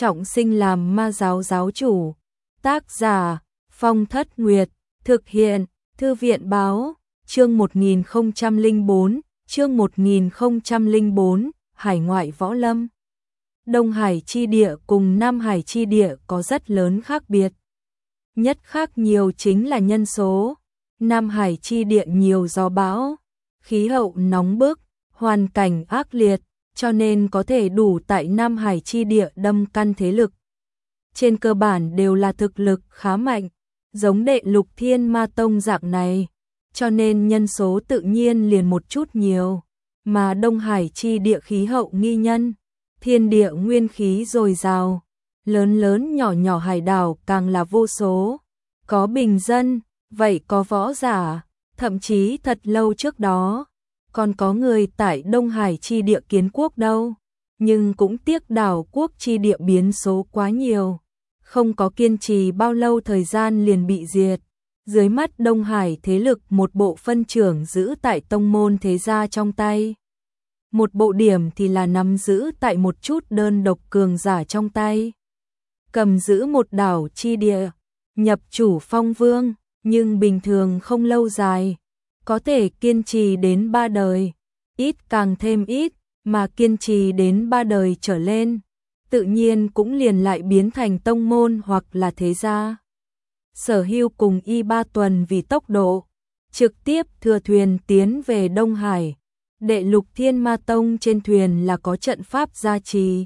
trọng sinh làm ma giáo giáo chủ. Tác giả Phong Thất Nguyệt, thực hiện Thư viện báo, chương 1004, chương 1004, Hải ngoại võ lâm. Đông Hải chi địa cùng Nam Hải chi địa có rất lớn khác biệt. Nhất khác nhiều chính là nhân số. Nam Hải chi địa nhiều gió bão, khí hậu nóng bức, hoàn cảnh ác liệt, cho nên có thể đủ tại Nam Hải chi địa đâm căn thế lực. Trên cơ bản đều là thực lực khá mạnh, giống Đệ Lục Thiên Ma Tông dạng này, cho nên nhân số tự nhiên liền một chút nhiều, mà Đông Hải chi địa khí hậu nghi nhân, thiên địa nguyên khí dồi dào, lớn lớn nhỏ nhỏ hải đảo càng là vô số, có bình dân, vậy có võ giả, thậm chí thật lâu trước đó, còn có người tại Đông Hải chi địa kiến quốc đâu, nhưng cũng tiếc đảo quốc chi địa biến số quá nhiều, không có kiên trì bao lâu thời gian liền bị diệt. Dưới mắt Đông Hải thế lực một bộ phân trưởng giữ tại tông môn thế gia trong tay. Một bộ điểm thì là nắm giữ tại một chút đơn độc cường giả trong tay. Cầm giữ một đảo chi địa, nhập chủ phong vương, nhưng bình thường không lâu dài, có thể kiên trì đến 3 đời, ít càng thêm ít, mà kiên trì đến 3 đời trở lên, tự nhiên cũng liền lại biến thành tông môn hoặc là thế gia. Sở Hưu cùng Y Ba Tuần vì tốc độ, trực tiếp thừa thuyền tiến về Đông Hải. Đệ Lục Thiên Ma Tông trên thuyền là có trận pháp gia trì.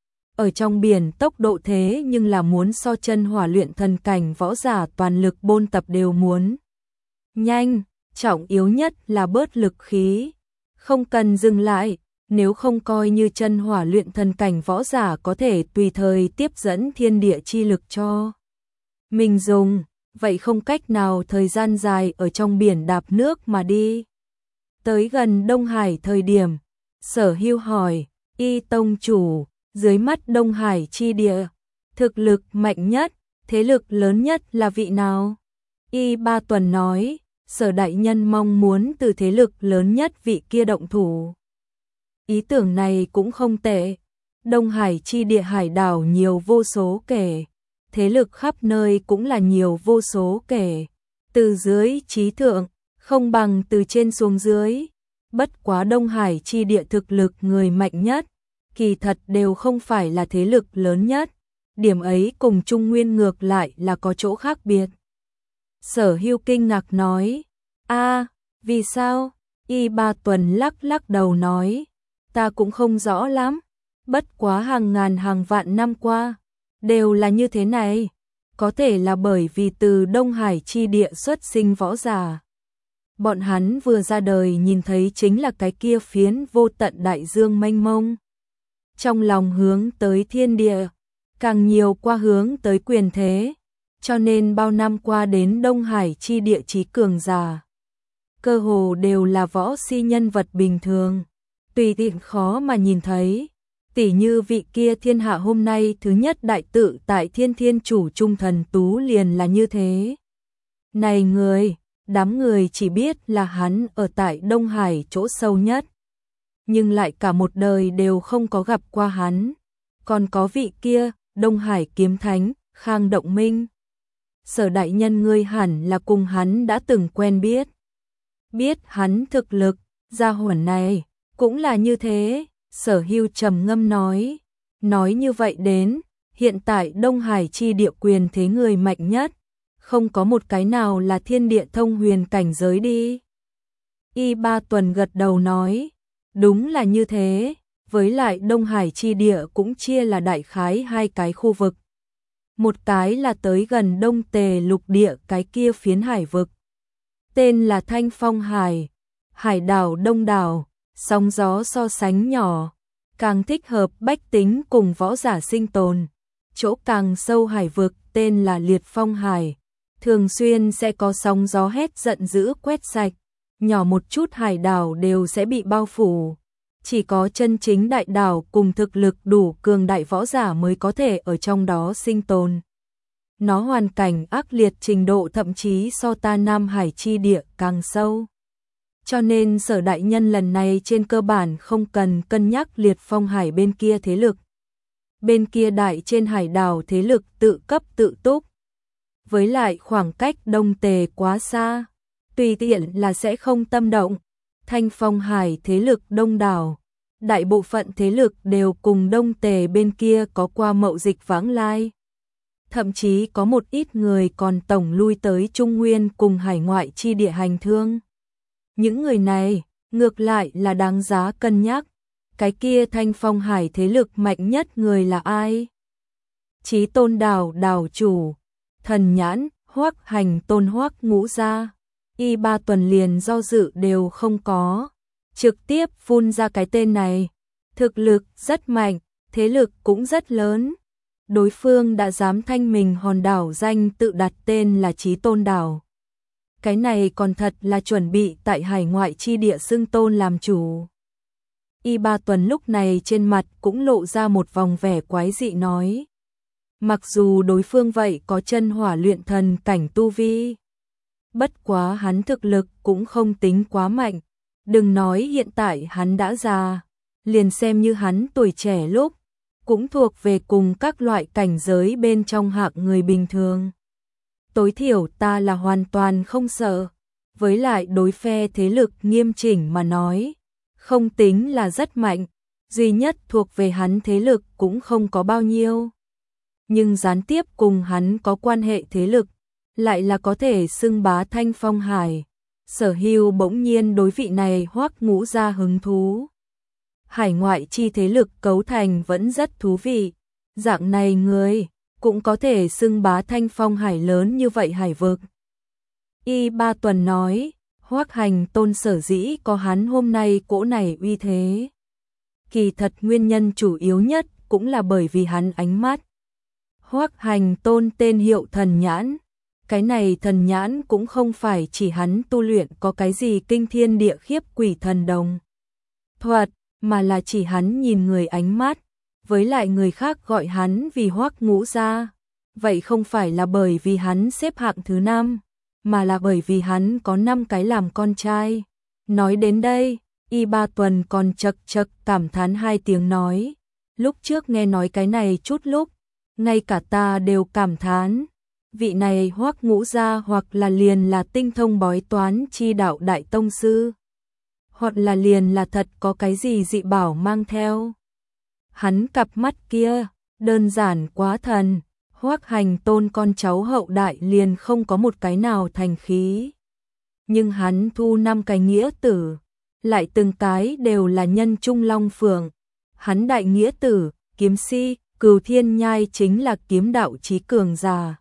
Ở trong biển tốc độ thế nhưng là muốn so chân hỏa luyện thần cảnh võ giả toàn lực bôn tập đều muốn. Nhanh, trọng yếu nhất là bớt lực khí. Không cần dừng lại, nếu không coi như chân hỏa luyện thần cảnh võ giả có thể tùy thời tiếp dẫn thiên địa chi lực cho mình dùng, vậy không cách nào thời gian dài ở trong biển đạp nước mà đi. Tới gần Đông Hải thời điểm, Sở Hưu hỏi, Y tông chủ, dưới mắt Đông Hải chi địa, thực lực mạnh nhất, thế lực lớn nhất là vị nào? Y Ba Tuần nói, Sở đại nhân mong muốn từ thế lực lớn nhất vị kia động thủ. Ý tưởng này cũng không tệ, Đông Hải chi địa hải đảo nhiều vô số kể, thế lực khắp nơi cũng là nhiều vô số kể, từ dưới chí thượng, không bằng từ trên xuống dưới, bất quá Đông Hải chi địa thực lực người mạnh nhất, kỳ thật đều không phải là thế lực lớn nhất, điểm ấy cùng Trung Nguyên ngược lại là có chỗ khác biệt. Sở Hưu kinh ngạc nói, vì sao? Y Ba Tuần lắc lắc đầu nói, ta cũng không rõ lắm, bất quá hàng ngàn hàng vạn năm qua, đều là như thế này, có thể là bởi vì từ Đông Hải chi địa xuất sinh võ giả. Bọn hắn vừa ra đời nhìn thấy chính là cái kia phiến vô tận đại dương mênh mông. Trong lòng hướng tới thiên địa, càng nhiều qua hướng tới quyền thế, cho nên bao năm qua đến Đông Hải chi địa chí cường giả. Cơ hồ đều là võ si nhân vật bình thường, tùy tiện khó mà nhìn thấy. Tỉ như vị kia thiên hạ hôm nay thứ nhất đại tự tại Thiên Thiên Chủ Trung Thần Tú liền là như thế. Này người, đám người chỉ biết là hắn ở tại Đông Hải chỗ sâu nhất, nhưng lại cả một đời đều không có gặp qua hắn. Còn có vị kia, Đông Hải Kiếm Thánh, Khang Động Minh. Sở đại nhân ngươi hẳn là cùng hắn đã từng quen biết. Biết hắn thực lực, gia hỏa này, cũng là như thế. Sở Hưu trầm ngâm nói như vậy đến, hiện tại Đông Hải chi địa quyền thế người mạnh nhất, không có một cái nào là thiên địa thông huyền cảnh giới đi. Y Ba Tuần gật đầu nói, đúng là như thế, với lại Đông Hải chi địa cũng chia là đại khái hai cái khu vực. Một cái là tới gần Đông Tề lục địa cái kia phiến hải vực, tên là Thanh Phong Hải, hải đảo đông đảo, sóng gió so sánh nhỏ, càng thích hợp bách tính cùng võ giả sinh tồn. Chỗ càng sâu hải vực tên là Liệt Phong Hải, thường xuyên sẽ có sóng gió hét giận dữ quét sạch, nhỏ một chút hải đảo đều sẽ bị bao phủ. Chỉ có chân chính đại đảo cùng thực lực đủ cường đại võ giả mới có thể ở trong đó sinh tồn. Nó hoàn cảnh ác liệt trình độ thậm chí so ta Nam Hải chi địa càng sâu. Cho nên Sở đại nhân lần này trên cơ bản không cần cân nhắc Liệt Phong Hải bên kia thế lực. bên kia đại trên hải đảo thế lực tự cấp tự túc. Với lại khoảng cách Đông Tề quá xa, tùy tiện là sẽ không tâm động. Thanh Phong Hải thế lực đông đảo, đại bộ phận thế lực đều cùng Đông Tề bên kia có qua mậu dịch vãng lai. Thậm chí có một ít người còn tổng lui tới Trung Nguyên cùng hải ngoại chi địa hành thương. Những người này, ngược lại là đáng giá cân nhắc. Cái kia Thanh Phong Hải thế lực mạnh nhất người là ai? Chí Tôn đảo đảo chủ, Thần Nhãn, Hoắc Hành Tôn Hoắc Ngũ gia. Y 3 tuần liền do dự đều không có, trực tiếp phun ra cái tên này. Thực lực rất mạnh, thế lực cũng rất lớn. Đối phương đã dám thanh mình hòn đảo danh tự đặt tên là Chí Tôn đảo. Cái này còn thật là chuẩn bị tại hải ngoại chi địa xưng tôn làm chủ. Y 3 tuần lúc này trên mặt cũng lộ ra một vòng vẻ quái dị nói. Mặc dù đối phương vậy có chân hỏa luyện thần cảnh tu vi, bất quá hắn thực lực cũng không tính quá mạnh. Đừng nói hiện tại hắn đã già, liền xem như hắn tuổi trẻ lúc, cũng thuộc về cùng các loại cảnh giới bên trong hạng người bình thường. Tối thiểu ta là hoàn toàn không sợ, với lại đối phe thế lực nghiêm chỉnh mà nói, không tính là rất mạnh, duy nhất thuộc về hắn thế lực cũng không có bao nhiêu. Nhưng gián tiếp cùng hắn có quan hệ thế lực, lại là có thể xưng bá Thanh Phong Hải. Sở Hưu bỗng nhiên đối vị này Hoắc Ngũ gia hứng thú. Hải ngoại chi thế lực cấu thành vẫn rất thú vị, dạng này người cũng có thể xưng bá Thanh Phong Hải lớn như vậy hải vực. Y 3 tuần nói, Hoắc Hành Tôn sở dĩ có hắn hôm nay cỗ này uy thế. Kỳ thật nguyên nhân chủ yếu nhất cũng là bởi vì hắn ánh mắt. Hoắc Hành Tôn tên hiệu Thần Nhãn. Cái này thần nhãn cũng không phải chỉ hắn tu luyện có cái gì kinh thiên địa khiếp quỷ thần đồng thuật, mà là chỉ hắn nhìn người ánh mắt, với lại người khác gọi hắn vì Hoắc Ngũ gia. Vậy không phải là bởi vì hắn xếp hạng thứ 5, mà là bởi vì hắn có 5 cái làm con trai. Nói đến đây, Y 3 tuần còn chật chật cảm thán 2 tiếng nói. Lúc trước nghe nói cái này chút lúc, ngay cả ta đều cảm thán. Vị này Hoắc Ngũ gia hoặc là liền là tinh thông bói toán chi đạo đại tông sư, hoặc là liền là thật có cái gì dị bảo mang theo. Hắn cặp mắt kia, đơn giản quá thần, Hoắc Hành Tôn con cháu hậu đại liền không có một cái nào thành khí. Nhưng hắn thu 5 cái nghĩa tử, lại từng cái đều là nhân trung long phượng. Hắn đại nghĩa tử, kiếm si, Cửu Thiên Nhai chính là kiếm đạo chí cường giả.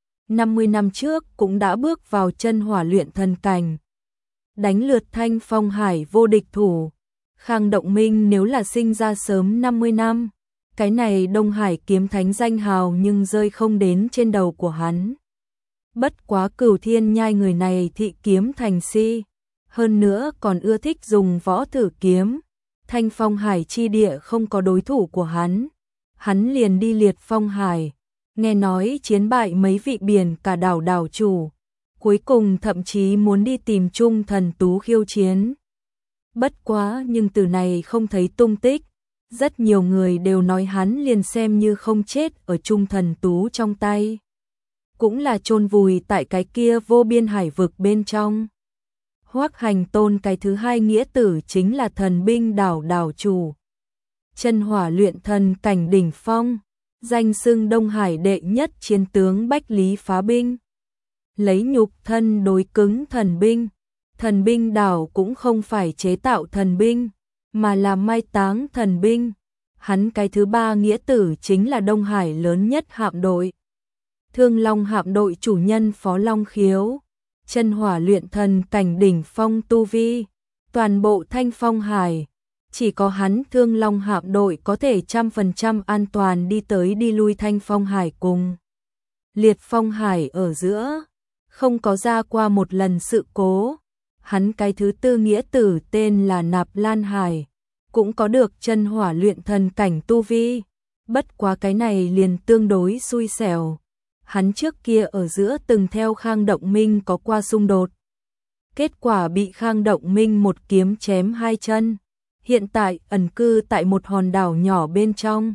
50 năm trước cũng đã bước vào chân hỏa luyện thần cảnh. Đánh lượt Thanh Phong Hải vô địch thủ. Khang Động Minh nếu là sinh ra sớm 50 năm, cái này Đông Hải kiếm thánh danh hào nhưng rơi không đến trên đầu của hắn. Bất quá Cửu Thiên Nhai người này thị kiếm thành si, hơn nữa còn ưa thích dùng võ thử kiếm. Thanh Phong Hải chi địa không có đối thủ của hắn. Hắn liền đi Liệt Phong Hải, nghe nói chiến bại mấy vị biển cả đảo đảo chủ, cuối cùng thậm chí muốn đi tìm Trung Thần Tú khiêu chiến. Bất quá nhưng từ này không thấy tung tích, rất nhiều người đều nói hắn liền xem như không chết ở Trung Thần Tú trong tay, cũng là chôn vùi tại cái kia vô biên hải vực bên trong. Hoắc Hành Tôn cái thứ 2 nghĩa tử chính là Thần Binh đảo đảo chủ, chân hỏa luyện thần cảnh đỉnh phong, danh xưng Đông Hải đệ nhất chiến tướng Bách Lý phá binh. Lấy nhục thân đối cứng thần binh. Thần binh đảo cũng không phải chế tạo thần binh, mà là mai táng thần binh. Hắn cái thứ 3 nghĩa tử chính là Đông Hải lớn nhất hạm đội. Thương Long hạm đội chủ nhân Phó Long Khiếu, chân hỏa luyện thần cảnh đỉnh phong tu vi. Toàn bộ Thanh Phong Hải, chỉ có hắn Thương Long hạm đội có thể 100% an toàn đi tới đi lui Thanh Phong Hải cùng Liệt Phong Hải ở giữa, không có ra qua một lần sự cố. Hắn cái thứ 4 nghĩa tử tên là Nạp Lan Hải, cũng có được chân hỏa luyện thần cảnh tu vi. Bất quá cái này liền tương đối xui xẻo. Hắn trước kia ở giữa từng theo Khang Động Minh có qua xung đột. Kết quả bị Khang Động Minh một kiếm chém 2 chân. Hiện tại ẩn cư tại một hòn đảo nhỏ bên trong,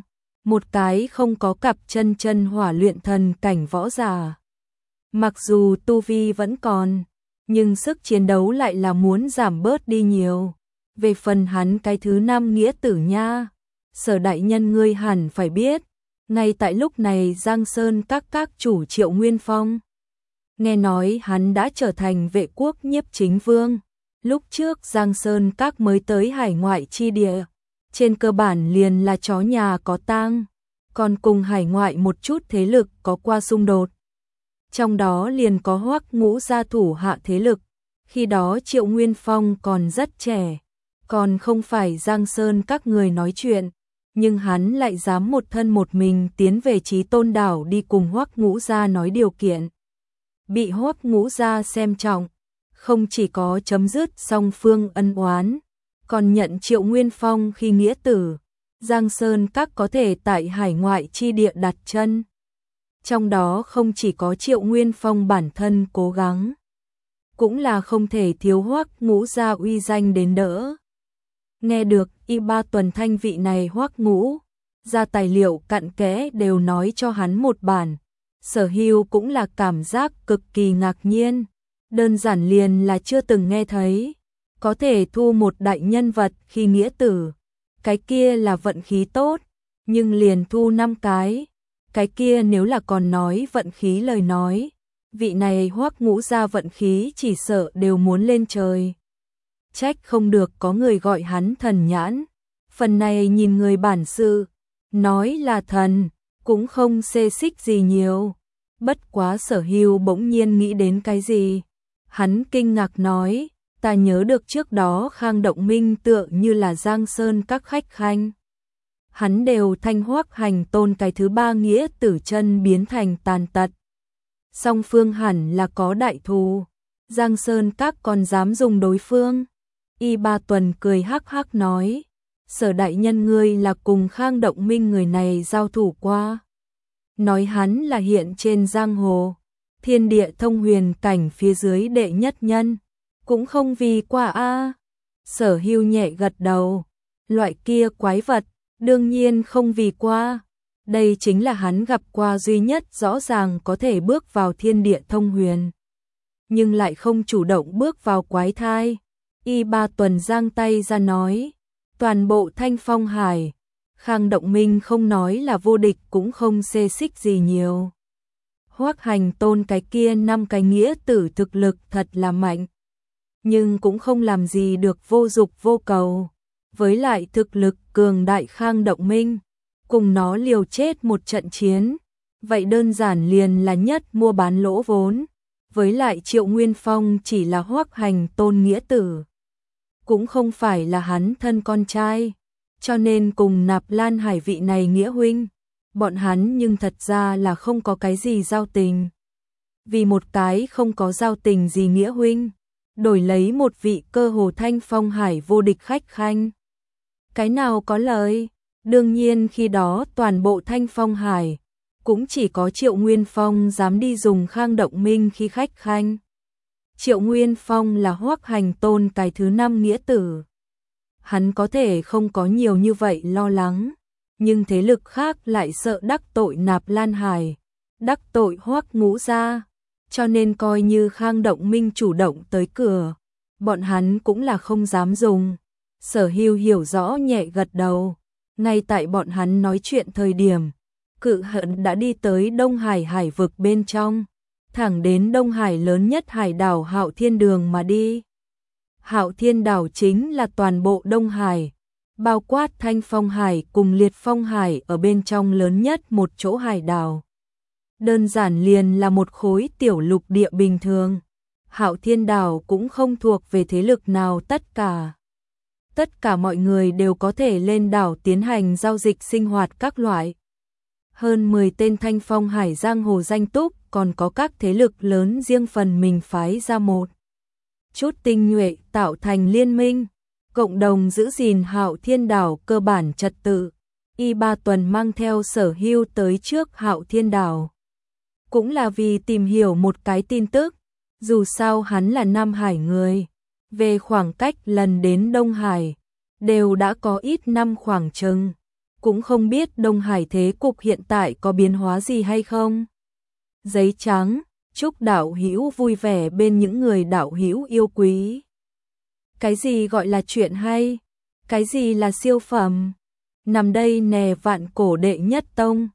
một cái không có cặp chân chân hỏa luyện thần cảnh võ giả. Mặc dù tu vi vẫn còn, nhưng sức chiến đấu lại là muốn giảm bớt đi nhiều. Về phần hắn cái thứ 5 nghĩa tử nha, Sở đại nhân ngươi hẳn phải biết, ngay tại lúc này Giang Sơn các chủ Triệu Nguyên Phong. Nghe nói hắn đã trở thành vệ quốc nhiếp chính vương, lúc trước Giang Sơn các mới tới hải ngoại chi địa, trên cơ bản liền là chó nhà có tang, còn cùng hải ngoại một chút thế lực có qua xung đột. Trong đó liền có Hoắc Ngũ gia thủ hạ thế lực, khi đó Triệu Nguyên Phong còn rất trẻ, còn không phải Giang Sơn các người nói chuyện, nhưng hắn lại dám một thân một mình tiến về Chí Tôn đảo đi cùng Hoắc Ngũ gia nói điều kiện. Bị Hoắc Ngũ gia xem trọng, không chỉ có chấm dứt song phương ân oán, còn nhận Triệu Nguyên Phong khi nghĩa tử, Giang Sơn các có thể tại hải ngoại chi địa đặt chân. Trong đó không chỉ có Triệu Nguyên Phong bản thân cố gắng, cũng là không thể thiếu Hoắc Ngũ gia uy danh đến đỡ. Nghe được Y Ba Tuần Thanh vị này Hoắc Ngũ gia tài liệu cặn kẽ đều nói cho hắn một bản, Sở Hưu cũng là cảm giác cực kỳ ngạc nhiên, đơn giản liền là chưa từng nghe thấy, có thể thu một đại nhân vật khi nghĩa tử, cái kia là vận khí tốt, nhưng liền thu 5 cái kia nếu là còn nói vận khí lời nói, vị này Hoắc Ngũ gia vận khí chỉ sợ đều muốn lên trời. Trách không được có người gọi hắn thần nhãn, phần này nhìn người bản sự, nói là thần, cũng không xê xích gì nhiều. Bất quá Sở Hưu bỗng nhiên nghĩ đến cái gì, hắn kinh ngạc nói, ta nhớ được trước đó Khang Động Minh tựa như là Giang Sơn các khách khanh. Hắn đều thanh Hoắc Hành Tôn cái thứ 3 nghĩa tử chân biến thành tàn tật. Song phương hẳn là có đại thù, Giang Sơn các còn dám dùng đối phương. Y Ba Tuần cười hắc hắc nói, Sở đại nhân ngươi là cùng Khang Động Minh người này giao thủ qua. Nói hắn là hiện trên giang hồ, thiên địa thông huyền cảnh phía dưới đệ nhất nhân, cũng không vì qua a. Sở Hưu nhẹ gật đầu, loại kia quái vật, đương nhiên không vì qua. Đây chính là hắn gặp qua duy nhất rõ ràng có thể bước vào thiên địa thông huyền, nhưng lại không chủ động bước vào quái thai. Y Ba Tuần giang tay ra nói, toàn bộ Thanh Phong Hải, Khang Động Minh không nói là vô địch cũng không xê xích gì nhiều. Hoắc Hành Tôn cái kia 5 cái nghĩa tử thực lực thật là mạnh, nhưng cũng không làm gì được vô dục vô cầu. Với lại thực lực cường đại Khang Động Minh, cùng nó liều chết một trận chiến, vậy đơn giản liền là nhất mua bán lỗ vốn. Với lại Triệu Nguyên Phong chỉ là Hoắc Hành Tôn nghĩa tử, cũng không phải là hắn thân con trai, cho nên cùng Nạp Lan Hải vị này nghĩa huynh, bọn hắn nhưng thật ra là không có cái gì giao tình. Vì một cái không có giao tình gì nghĩa huynh, đổi lấy một vị cơ hồ Thanh Phong Hải vô địch khách khanh. Cái nào có lời? Đương nhiên khi đó toàn bộ Thanh Phong Hải, cũng chỉ có Triệu Nguyên Phong dám đi dùng Khang Động Minh khi khách khanh. Triệu Nguyên Phong là Hoắc Hành Tôn cái thứ 5 nghĩa tử. Hắn có thể không có nhiều như vậy lo lắng, nhưng thế lực khác lại sợ đắc tội Nạp Lan Hải, đắc tội Hoắc Ngũ gia, cho nên coi như Khang Động Minh chủ động tới cửa, bọn hắn cũng là không dám dùng. Sở Hưu hiểu rõ nhẹ gật đầu, ngay tại bọn hắn nói chuyện thời điểm, Cự Hận đã đi tới Đông Hải hải vực bên trong, thẳng đến Đông Hải lớn nhất hải đảo Hạo Thiên Đường mà đi. Hạo Thiên đảo chính là toàn bộ Đông Hải, bao quát Thanh Phong Hải cùng Liệt Phong Hải ở bên trong lớn nhất một chỗ hải đảo. Đơn giản liền là một khối tiểu lục địa bình thường. Hạo Thiên đảo cũng không thuộc về thế lực nào tất cả. Tất cả mọi người đều có thể lên đảo tiến hành giao dịch sinh hoạt các loại. Hơn 10 tên Thanh Phong Hải giang hồ danh túc, còn có các thế lực lớn riêng phần mình phái ra một chút tinh nhuệ tạo thành liên minh, cộng đồng giữ gìn Hạo Thiên đảo cơ bản trật tự. Y Ba Tuần mang theo Sở Hưu tới trước Hạo Thiên đảo, cũng là vì tìm hiểu một cái tin tức, dù sao hắn là Nam Hải người, về khoảng cách lần đến Đông Hải đều đã có ít năm khoảng chừng, cũng không biết Đông Hải thế cục hiện tại có biến hóa gì hay không. Giấy trắng, chúc đạo hữu vui vẻ bên những người đạo hữu yêu quý. Cái gì gọi là chuyện hay? Cái gì là siêu phẩm? Nằm đây nè vạn cổ đệ nhất tông.